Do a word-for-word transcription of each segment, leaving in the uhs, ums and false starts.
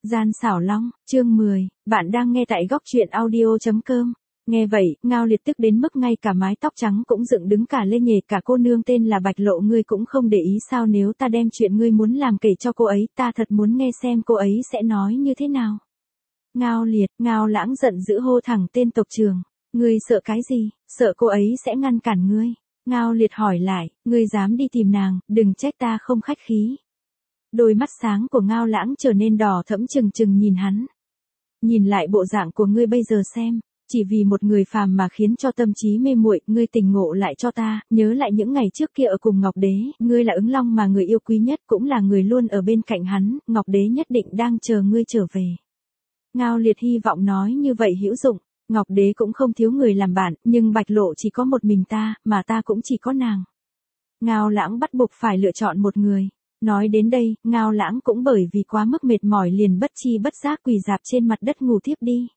Gian xảo long, chương mười, bạn đang nghe tại góc truyện audio chấm com. Nghe vậy, Ngao Liệt tức đến mức ngay cả mái tóc trắng cũng dựng đứng cả lên, nhề cả cô nương tên là Bạch Lộ ngươi cũng không để ý sao? Nếu ta đem chuyện ngươi muốn làm kể cho cô ấy, ta thật muốn nghe xem cô ấy sẽ nói như thế nào. Ngao Liệt, Ngao Lãng giận dữ hô thẳng tên tộc trưởng, ngươi sợ cái gì, sợ cô ấy sẽ ngăn cản ngươi. Ngao Liệt hỏi lại, ngươi dám đi tìm nàng, đừng trách ta không khách khí. Đôi mắt sáng của Ngao Lãng trở nên đỏ thẫm trừng trừng nhìn hắn. Nhìn lại bộ dạng của ngươi bây giờ xem, chỉ vì một người phàm mà khiến cho tâm trí mê muội, ngươi tỉnh ngộ lại cho ta, nhớ lại những ngày trước kia ở cùng Ngọc Đế, ngươi là ứng long mà người yêu quý nhất, cũng là người luôn ở bên cạnh hắn, Ngọc Đế nhất định đang chờ ngươi trở về. Ngao Liệt hy vọng nói như vậy hữu dụng, Ngọc Đế cũng không thiếu người làm bạn, nhưng Bạch Lộ chỉ có một mình ta, mà ta cũng chỉ có nàng. Ngao Lãng bắt buộc phải lựa chọn một người. Nói đến đây, Ngao Lãng cũng bởi vì quá mức mệt mỏi liền bất chi bất giác quỳ rạp trên mặt đất ngủ thiếp đi.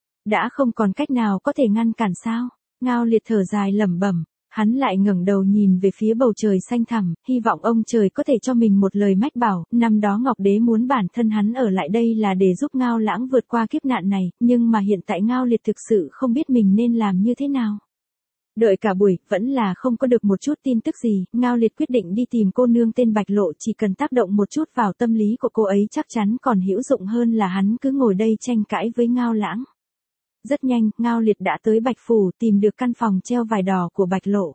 Đã không còn cách nào có thể ngăn cản sao? Ngao Liệt thở dài lẩm bẩm, hắn lại ngẩng đầu nhìn về phía bầu trời xanh thẳm, hy vọng ông trời có thể cho mình một lời mách bảo. Năm đó Ngọc Đế muốn bản thân hắn ở lại đây là để giúp Ngao Lãng vượt qua kiếp nạn này, nhưng mà hiện tại Ngao Liệt thực sự không biết mình nên làm như thế nào. Đợi cả buổi, vẫn là không có được một chút tin tức gì, Ngao Liệt quyết định đi tìm cô nương tên Bạch Lộ, chỉ cần tác động một chút vào tâm lý của cô ấy chắc chắn còn hữu dụng hơn là hắn cứ ngồi đây tranh cãi với Ngao Lãng. Rất nhanh, Ngao Liệt đã tới Bạch Phủ, tìm được căn phòng treo vải đỏ của Bạch Lộ.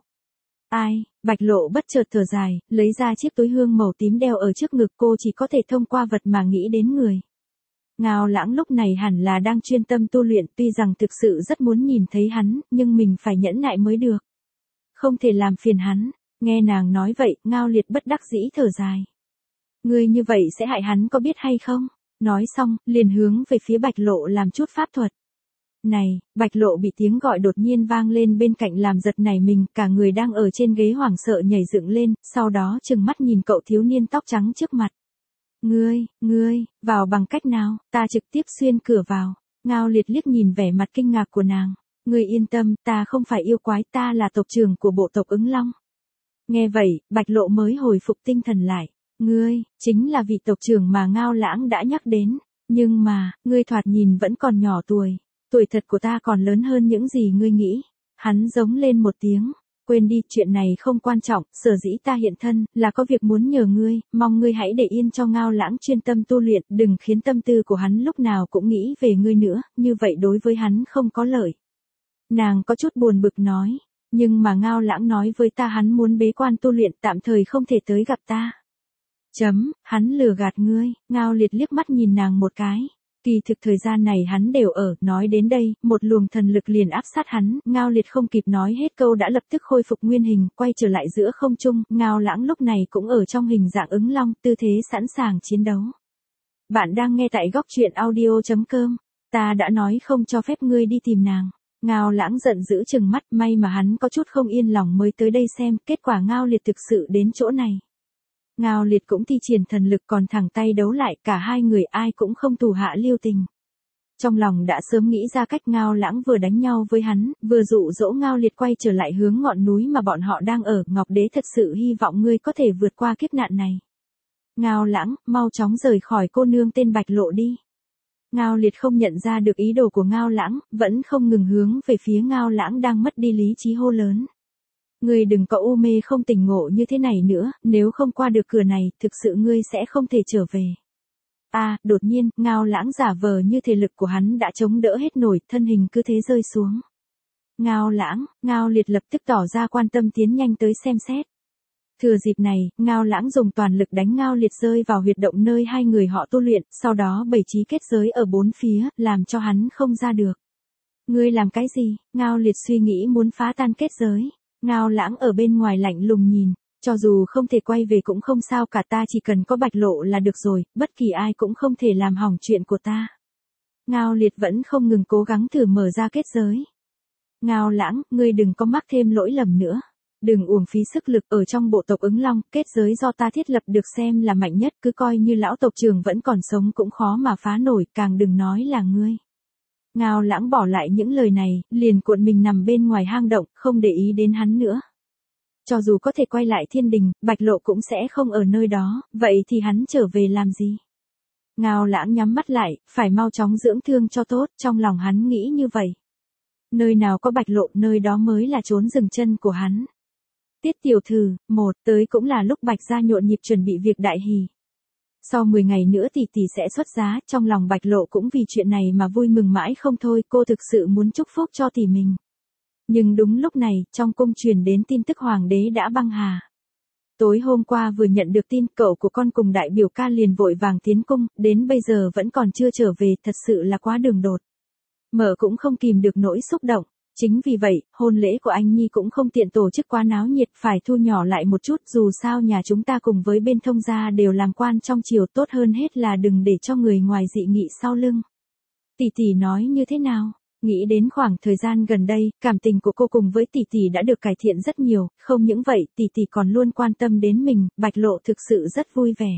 Ai, Bạch Lộ bất chợt thở dài, lấy ra chiếc túi hương màu tím đeo ở trước ngực, cô chỉ có thể thông qua vật mà nghĩ đến người. Ngao Lãng lúc này hẳn là đang chuyên tâm tu luyện, tuy rằng thực sự rất muốn nhìn thấy hắn, nhưng mình phải nhẫn nại mới được. Không thể làm phiền hắn. Nghe nàng nói vậy, Ngao Liệt bất đắc dĩ thở dài. Ngươi như vậy sẽ hại hắn có biết hay không? Nói xong, liền hướng về phía Bạch Lộ làm chút pháp thuật. Này, Bạch Lộ bị tiếng gọi đột nhiên vang lên bên cạnh làm giật nảy mình, cả người đang ở trên ghế hoảng sợ nhảy dựng lên, sau đó trừng mắt nhìn cậu thiếu niên tóc trắng trước mặt. Ngươi, ngươi, vào bằng cách nào? Ta trực tiếp xuyên cửa vào. Ngao Liệt liếc nhìn vẻ mặt kinh ngạc của nàng. Ngươi yên tâm, ta không phải yêu quái, ta là tộc trưởng của bộ tộc ứng long. Nghe vậy, Bạch Lộ mới hồi phục tinh thần lại. Ngươi, chính là vị tộc trưởng mà Ngao Lãng đã nhắc đến. Nhưng mà, ngươi thoạt nhìn vẫn còn nhỏ tuổi. Tuổi thật của ta còn lớn hơn những gì ngươi nghĩ. Hắn giống lên một tiếng. Quên đi, chuyện này không quan trọng, sở dĩ ta hiện thân, là có việc muốn nhờ ngươi, mong ngươi hãy để yên cho Ngao Lãng chuyên tâm tu luyện, đừng khiến tâm tư của hắn lúc nào cũng nghĩ về ngươi nữa, như vậy đối với hắn không có lợi. Nàng có chút buồn bực nói, nhưng mà Ngao Lãng nói với ta hắn muốn bế quan tu luyện, tạm thời không thể tới gặp ta. Chấm, hắn lừa gạt ngươi. Ngao Liệt liếc mắt nhìn nàng một cái. Kỳ thực thời gian này hắn đều ở, nói đến đây, một luồng thần lực liền áp sát hắn, Ngao Liệt không kịp nói hết câu đã lập tức khôi phục nguyên hình, quay trở lại giữa không trung, Ngao Lãng lúc này cũng ở trong hình dạng ứng long, tư thế sẵn sàng chiến đấu. Bạn đang nghe tại góc truyện audio chấm com, ta đã nói không cho phép ngươi đi tìm nàng. Ngao Lãng giận dữ trừng mắt, may mà hắn có chút không yên lòng mới tới đây xem, kết quả Ngao Liệt thực sự đến chỗ này. Ngao Liệt cũng thi triển thần lực còn thẳng tay đấu lại, cả hai người ai cũng không thủ hạ lưu tình. Trong lòng đã sớm nghĩ ra cách Ngao Lãng vừa đánh nhau với hắn, vừa dụ dỗ Ngao Liệt quay trở lại hướng ngọn núi mà bọn họ đang ở, Ngọc Đế thật sự hy vọng ngươi có thể vượt qua kiếp nạn này. Ngao Lãng, mau chóng rời khỏi cô nương tên Bạch Lộ đi. Ngao Liệt không nhận ra được ý đồ của Ngao Lãng, vẫn không ngừng hướng về phía Ngao Lãng đang mất đi lý trí hô lớn. Ngươi đừng có u mê không tỉnh ngộ như thế này nữa, nếu không qua được cửa này, thực sự ngươi sẽ không thể trở về. À, đột nhiên, Ngao Lãng giả vờ như thể lực của hắn đã chống đỡ hết nổi, thân hình cứ thế rơi xuống. Ngao Lãng, Ngao Liệt lập tức tỏ ra quan tâm tiến nhanh tới xem xét. Thừa dịp này, Ngao Lãng dùng toàn lực đánh Ngao Liệt rơi vào huyệt động nơi hai người họ tu luyện, sau đó bày trí kết giới ở bốn phía, làm cho hắn không ra được. Ngươi làm cái gì? Ngao Liệt suy nghĩ muốn phá tan kết giới. Ngao Lãng ở bên ngoài lạnh lùng nhìn, cho dù không thể quay về cũng không sao cả, ta chỉ cần có Bạch Lộ là được rồi, bất kỳ ai cũng không thể làm hỏng chuyện của ta. Ngao Liệt vẫn không ngừng cố gắng thử mở ra kết giới. Ngao Lãng, ngươi đừng có mắc thêm lỗi lầm nữa. Đừng uổng phí sức lực, ở trong bộ tộc ứng long, kết giới do ta thiết lập được xem là mạnh nhất, cứ coi như lão tộc trưởng vẫn còn sống cũng khó mà phá nổi, càng đừng nói là ngươi. Ngao Lãng bỏ lại những lời này, liền cuộn mình nằm bên ngoài hang động, không để ý đến hắn nữa. Cho dù có thể quay lại thiên đình, Bạch Lộ cũng sẽ không ở nơi đó, vậy thì hắn trở về làm gì? Ngao Lãng nhắm mắt lại, phải mau chóng dưỡng thương cho tốt, trong lòng hắn nghĩ như vậy. Nơi nào có Bạch Lộ, nơi đó mới là chốn dừng chân của hắn. Tiết tiểu thư, một, tới cũng là lúc Bạch gia nhộn nhịp chuẩn bị việc đại hỷ. Sau mười ngày nữa tỷ tỷ sẽ xuất giá, trong lòng Bạch Lộ cũng vì chuyện này mà vui mừng mãi không thôi, cô thực sự muốn chúc phúc cho tỷ mình. Nhưng đúng lúc này, trong cung truyền đến tin tức hoàng đế đã băng hà. Tối hôm qua vừa nhận được tin, cậu của con cùng đại biểu ca liền vội vàng tiến cung, đến bây giờ vẫn còn chưa trở về, thật sự là quá đường đột. Mợ cũng không kìm được nỗi xúc động. Chính vì vậy, hôn lễ của anh Nhi cũng không tiện tổ chức quá náo nhiệt, phải thu nhỏ lại một chút, dù sao nhà chúng ta cùng với bên thông gia đều làm quan trong triều, tốt hơn hết là đừng để cho người ngoài dị nghị sau lưng. Tỷ tỷ nói như thế nào? Nghĩ đến khoảng thời gian gần đây, cảm tình của cô cùng với tỷ tỷ đã được cải thiện rất nhiều, không những vậy, tỷ tỷ còn luôn quan tâm đến mình, Bạch Lộ thực sự rất vui vẻ.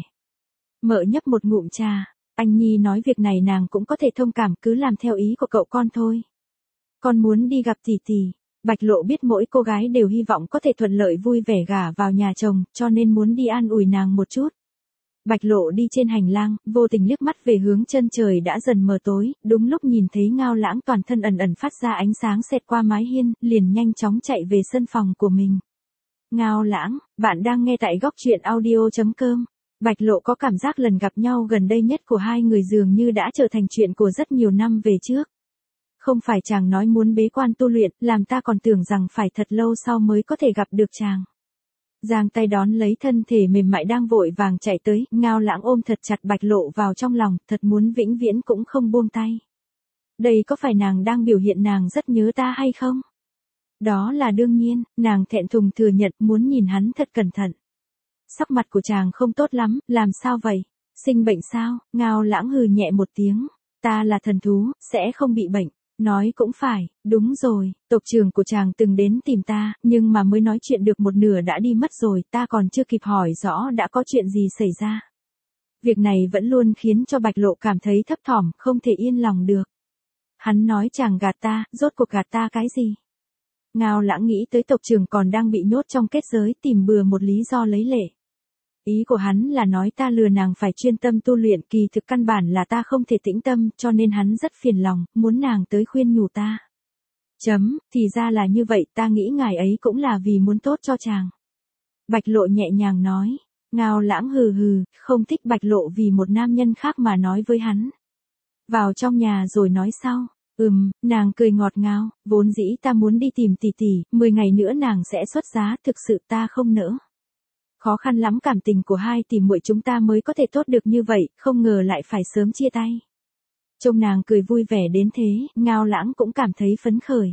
Mợ nhấp một ngụm trà, anh Nhi nói việc này nàng cũng có thể thông cảm, cứ làm theo ý của cậu con thôi. Con muốn đi gặp tỷ tỷ. Bạch Lộ biết mỗi cô gái đều hy vọng có thể thuận lợi vui vẻ gả vào nhà chồng, cho nên muốn đi an ủi nàng một chút. Bạch Lộ đi trên hành lang, vô tình liếc mắt về hướng chân trời đã dần mờ tối, đúng lúc nhìn thấy Ngao Lãng toàn thân ẩn ẩn phát ra ánh sáng xẹt qua mái hiên, liền nhanh chóng chạy về sân phòng của mình. Ngao Lãng, bạn đang nghe tại góc truyện audio chấm com. Bạch Lộ có cảm giác lần gặp nhau gần đây nhất của hai người dường như đã trở thành chuyện của rất nhiều năm về trước. Không phải chàng nói muốn bế quan tu luyện, làm ta còn tưởng rằng phải thật lâu sau mới có thể gặp được chàng. Giang tay đón lấy thân thể mềm mại đang vội vàng chạy tới, Ngao Lãng ôm thật chặt Bạch Lộ vào trong lòng, thật muốn vĩnh viễn cũng không buông tay. Đây có phải nàng đang biểu hiện nàng rất nhớ ta hay không? Đó là đương nhiên, nàng thẹn thùng thừa nhận, muốn nhìn hắn thật cẩn thận. Sắc mặt của chàng không tốt lắm, làm sao vậy? Sinh bệnh sao? Ngao Lãng hừ nhẹ một tiếng, ta là thần thú, sẽ không bị bệnh. Nói cũng phải, đúng rồi, tộc trưởng của chàng từng đến tìm ta, nhưng mà mới nói chuyện được một nửa đã đi mất rồi, ta còn chưa kịp hỏi rõ đã có chuyện gì xảy ra. Việc này vẫn luôn khiến cho Bạch Lộ cảm thấy thấp thỏm, không thể yên lòng được. Hắn nói chàng gạt ta, rốt cuộc gạt ta cái gì? Ngao Lãng nghĩ tới tộc trưởng còn đang bị nhốt trong kết giới, tìm bừa một lý do lấy lệ. Ý của hắn là nói ta lừa nàng phải chuyên tâm tu luyện, kỳ thực căn bản là ta không thể tĩnh tâm, cho nên hắn rất phiền lòng, muốn nàng tới khuyên nhủ ta. Chấm, thì ra là như vậy, ta nghĩ ngài ấy cũng là vì muốn tốt cho chàng. Bạch Lộ nhẹ nhàng nói. Ngao Lãng hừ hừ, không thích Bạch Lộ vì một nam nhân khác mà nói với hắn. Vào trong nhà rồi nói sau. Ừm, nàng cười ngọt ngào, vốn dĩ ta muốn đi tìm tỷ tỷ, mười ngày nữa nàng sẽ xuất giá, thực sự ta không nỡ. Khó khăn lắm cảm tình của hai tỷ muội chúng ta mới có thể tốt được như vậy, không ngờ lại phải sớm chia tay. Trông nàng cười vui vẻ đến thế, Ngao Lãng cũng cảm thấy phấn khởi.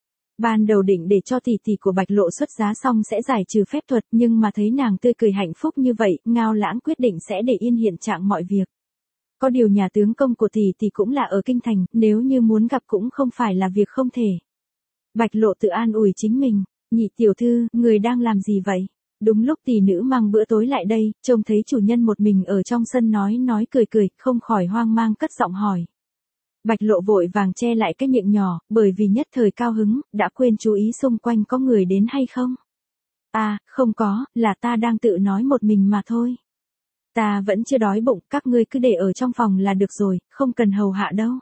Ban đầu định để cho tỷ tỷ của Bạch Lộ xuất giá xong sẽ giải trừ phép thuật, nhưng mà thấy nàng tươi cười hạnh phúc như vậy, Ngao Lãng quyết định sẽ để yên hiện trạng mọi việc. Có điều nhà tướng công của tỷ tỷ cũng là ở kinh thành, nếu như muốn gặp cũng không phải là việc không thể. Bạch Lộ tự an ủi chính mình, nhị tiểu thư, người đang làm gì vậy? Đúng lúc tỷ nữ mang bữa tối lại đây, trông thấy chủ nhân một mình ở trong sân nói nói cười cười, không khỏi hoang mang cất giọng hỏi. Bạch Lộ vội vàng che lại cái miệng nhỏ, bởi vì nhất thời cao hứng, đã quên chú ý xung quanh có người đến hay không. À, không có, là ta đang tự nói một mình mà thôi. Ta vẫn chưa đói bụng, các ngươi cứ để ở trong phòng là được rồi, không cần hầu hạ đâu.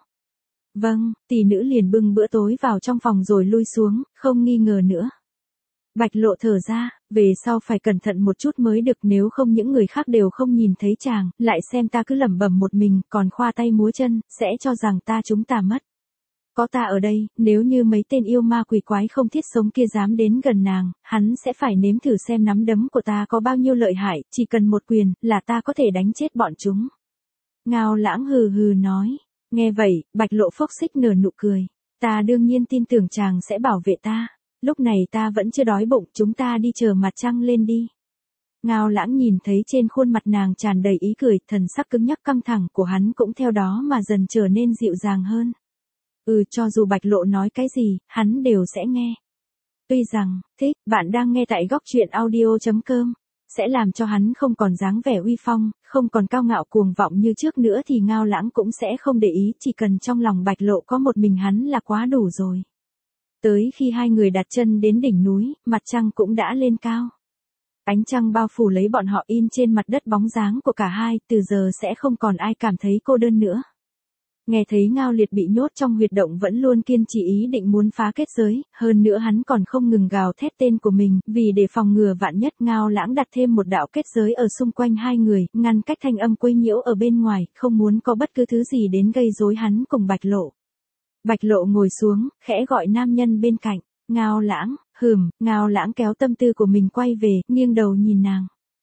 Vâng, tỷ nữ liền bưng bữa tối vào trong phòng rồi lui xuống, không nghi ngờ nữa. Bạch Lộ thở ra, về sau phải cẩn thận một chút mới được, nếu không những người khác đều không nhìn thấy chàng, lại xem ta cứ lẩm bẩm một mình, còn khoa tay múa chân, sẽ cho rằng ta chúng ta mất. Có ta ở đây, nếu như mấy tên yêu ma quỷ quái không thiết sống kia dám đến gần nàng, hắn sẽ phải nếm thử xem nắm đấm của ta có bao nhiêu lợi hại, chỉ cần một quyền, là ta có thể đánh chết bọn chúng. Ngao Lãng hừ hừ nói, nghe vậy, Bạch Lộ phốc xích nở nụ cười, ta đương nhiên tin tưởng chàng sẽ bảo vệ ta. Lúc này ta vẫn chưa đói bụng, chúng ta đi chờ mặt trăng lên đi. Ngao Lãng nhìn thấy trên khuôn mặt nàng tràn đầy ý cười, thần sắc cứng nhắc căng thẳng của hắn cũng theo đó mà dần trở nên dịu dàng hơn. Ừ, cho dù Bạch Lộ nói cái gì, hắn đều sẽ nghe. Tuy rằng, thích, bạn đang nghe tại góc truyện audio chấm com, sẽ làm cho hắn không còn dáng vẻ uy phong, không còn cao ngạo cuồng vọng như trước nữa thì Ngao Lãng cũng sẽ không để ý, chỉ cần trong lòng Bạch Lộ có một mình hắn là quá đủ rồi. Tới khi hai người đặt chân đến đỉnh núi, mặt trăng cũng đã lên cao. Ánh trăng bao phủ lấy bọn họ in trên mặt đất bóng dáng của cả hai, từ giờ sẽ không còn ai cảm thấy cô đơn nữa. Nghe thấy Ngao Liệt bị nhốt trong huyệt động vẫn luôn kiên trì ý định muốn phá kết giới, hơn nữa hắn còn không ngừng gào thét tên của mình, vì để phòng ngừa vạn nhất Ngao Lãng đặt thêm một đạo kết giới ở xung quanh hai người, ngăn cách thanh âm quấy nhiễu ở bên ngoài, không muốn có bất cứ thứ gì đến gây rối hắn cùng Bạch Lộ. Bạch Lộ ngồi xuống, khẽ gọi nam nhân bên cạnh, Ngao Lãng, hừm, Ngao Lãng kéo tâm tư của mình quay về, nghiêng đầu nhìn nàng.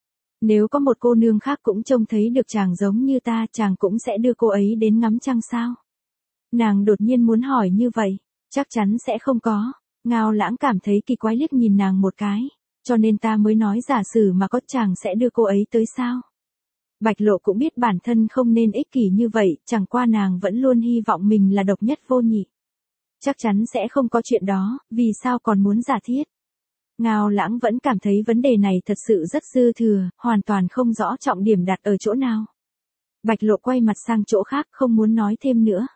Nếu có một cô nương khác cũng trông thấy được chàng giống như ta, chàng cũng sẽ đưa cô ấy đến ngắm trăng sao? Nàng đột nhiên muốn hỏi như vậy, chắc chắn sẽ không có. Ngao Lãng cảm thấy kỳ quái liếc nhìn nàng một cái, cho nên ta mới nói giả sử mà có chàng sẽ đưa cô ấy tới sao? Bạch Lộ cũng biết bản thân không nên ích kỷ như vậy, chẳng qua nàng vẫn luôn hy vọng mình là độc nhất vô nhị. Chắc chắn sẽ không có chuyện đó, vì sao còn muốn giả thiết? Ngao Lãng vẫn cảm thấy vấn đề này thật sự rất dư thừa, hoàn toàn không rõ trọng điểm đặt ở chỗ nào. Bạch Lộ quay mặt sang chỗ khác không muốn nói thêm nữa.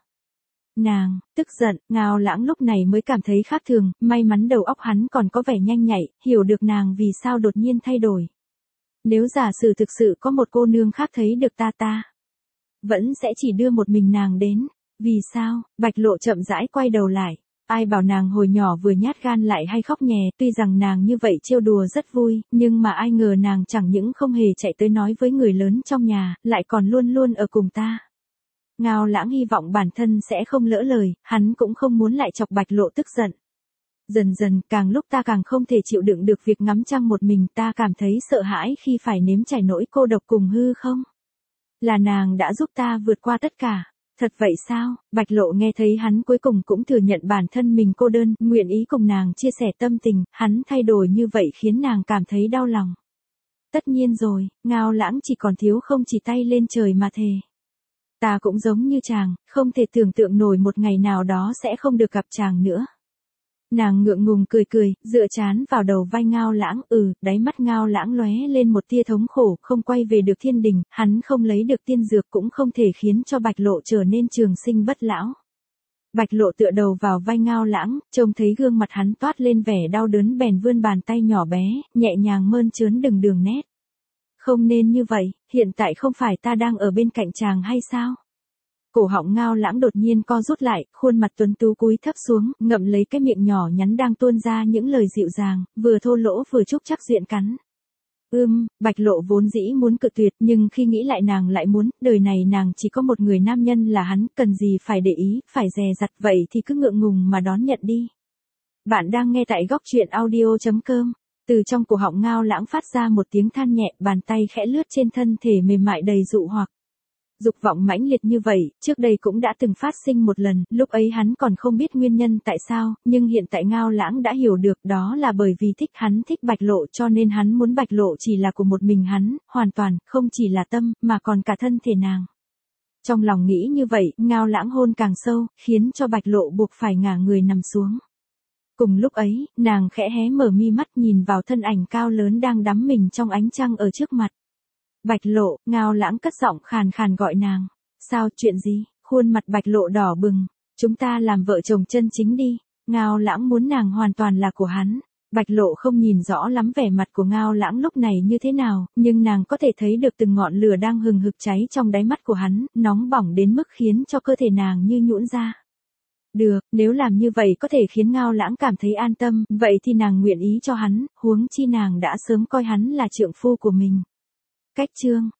Nàng, tức giận, Ngao Lãng lúc này mới cảm thấy khác thường, may mắn đầu óc hắn còn có vẻ nhanh nhạy, hiểu được nàng vì sao đột nhiên thay đổi. Nếu giả sử thực sự có một cô nương khác thấy được ta ta, vẫn sẽ chỉ đưa một mình nàng đến. Vì sao? Bạch Lộ chậm rãi quay đầu lại. Ai bảo nàng hồi nhỏ vừa nhát gan lại hay khóc nhè, tuy rằng nàng như vậy trêu đùa rất vui, nhưng mà ai ngờ nàng chẳng những không hề chạy tới nói với người lớn trong nhà, lại còn luôn luôn ở cùng ta. Ngao Lãng hy vọng bản thân sẽ không lỡ lời, hắn cũng không muốn lại chọc Bạch Lộ tức giận. Dần dần, càng lúc ta càng không thể chịu đựng được việc ngắm trăng một mình, ta cảm thấy sợ hãi khi phải nếm trải nỗi cô độc cùng hư không. Là nàng đã giúp ta vượt qua tất cả. Thật vậy sao? Bạch Lộ nghe thấy hắn cuối cùng cũng thừa nhận bản thân mình cô đơn, nguyện ý cùng nàng chia sẻ tâm tình, hắn thay đổi như vậy khiến nàng cảm thấy đau lòng. Tất nhiên rồi, Ngao Lãng chỉ còn thiếu không chỉ tay lên trời mà thề. Ta cũng giống như chàng, không thể tưởng tượng nổi một ngày nào đó sẽ không được gặp chàng nữa. Nàng ngượng ngùng cười cười, dựa trán vào đầu vai Ngao Lãng, ừ, đáy mắt Ngao Lãng lóe lên một tia thống khổ, không quay về được thiên đình, hắn không lấy được tiên dược cũng không thể khiến cho Bạch Lộ trở nên trường sinh bất lão. Bạch Lộ tựa đầu vào vai Ngao Lãng, trông thấy gương mặt hắn toát lên vẻ đau đớn bèn vươn bàn tay nhỏ bé, nhẹ nhàng mơn trớn từng đường nét. Không nên như vậy, hiện tại không phải ta đang ở bên cạnh chàng hay sao? Cổ họng Ngao Lãng đột nhiên co rút lại, khuôn mặt tuấn tú cúi thấp xuống, ngậm lấy cái miệng nhỏ nhắn đang tuôn ra những lời dịu dàng, vừa thô lỗ vừa trúc chắc duyện cắn. Ưm, Bạch Lộ vốn dĩ muốn cự tuyệt, nhưng khi nghĩ lại nàng lại muốn, đời này nàng chỉ có một người nam nhân là hắn, cần gì phải để ý, phải dè dặt, vậy thì cứ ngượng ngùng mà đón nhận đi. Bạn đang nghe tại góc truyện audio chấm com. Từ trong cổ họng Ngao Lãng phát ra một tiếng than nhẹ, bàn tay khẽ lướt trên thân thể mềm mại đầy dụ hoặc. Dục vọng mãnh liệt như vậy, trước đây cũng đã từng phát sinh một lần, lúc ấy hắn còn không biết nguyên nhân tại sao, nhưng hiện tại Ngao Lãng đã hiểu được, đó là bởi vì thích hắn thích Bạch Lộ cho nên hắn muốn Bạch Lộ chỉ là của một mình hắn, hoàn toàn, không chỉ là tâm, mà còn cả thân thể nàng. Trong lòng nghĩ như vậy, Ngao Lãng hôn càng sâu, khiến cho Bạch Lộ buộc phải ngả người nằm xuống. Cùng lúc ấy, nàng khẽ hé mở mi mắt nhìn vào thân ảnh cao lớn đang đắm mình trong ánh trăng ở trước mặt. Bạch Lộ, Ngao Lãng cất giọng khàn khàn gọi nàng. Sao, chuyện gì? Khuôn mặt Bạch Lộ đỏ bừng. Chúng ta làm vợ chồng chân chính đi. Ngao Lãng muốn nàng hoàn toàn là của hắn. Bạch Lộ không nhìn rõ lắm vẻ mặt của Ngao Lãng lúc này như thế nào, nhưng nàng có thể thấy được từng ngọn lửa đang hừng hực cháy trong đáy mắt của hắn, nóng bỏng đến mức khiến cho cơ thể nàng như nhũn ra. Được, nếu làm như vậy có thể khiến Ngao Lãng cảm thấy an tâm, vậy thì nàng nguyện ý cho hắn, huống chi nàng đã sớm coi hắn là trượng phu của mình. Cách chương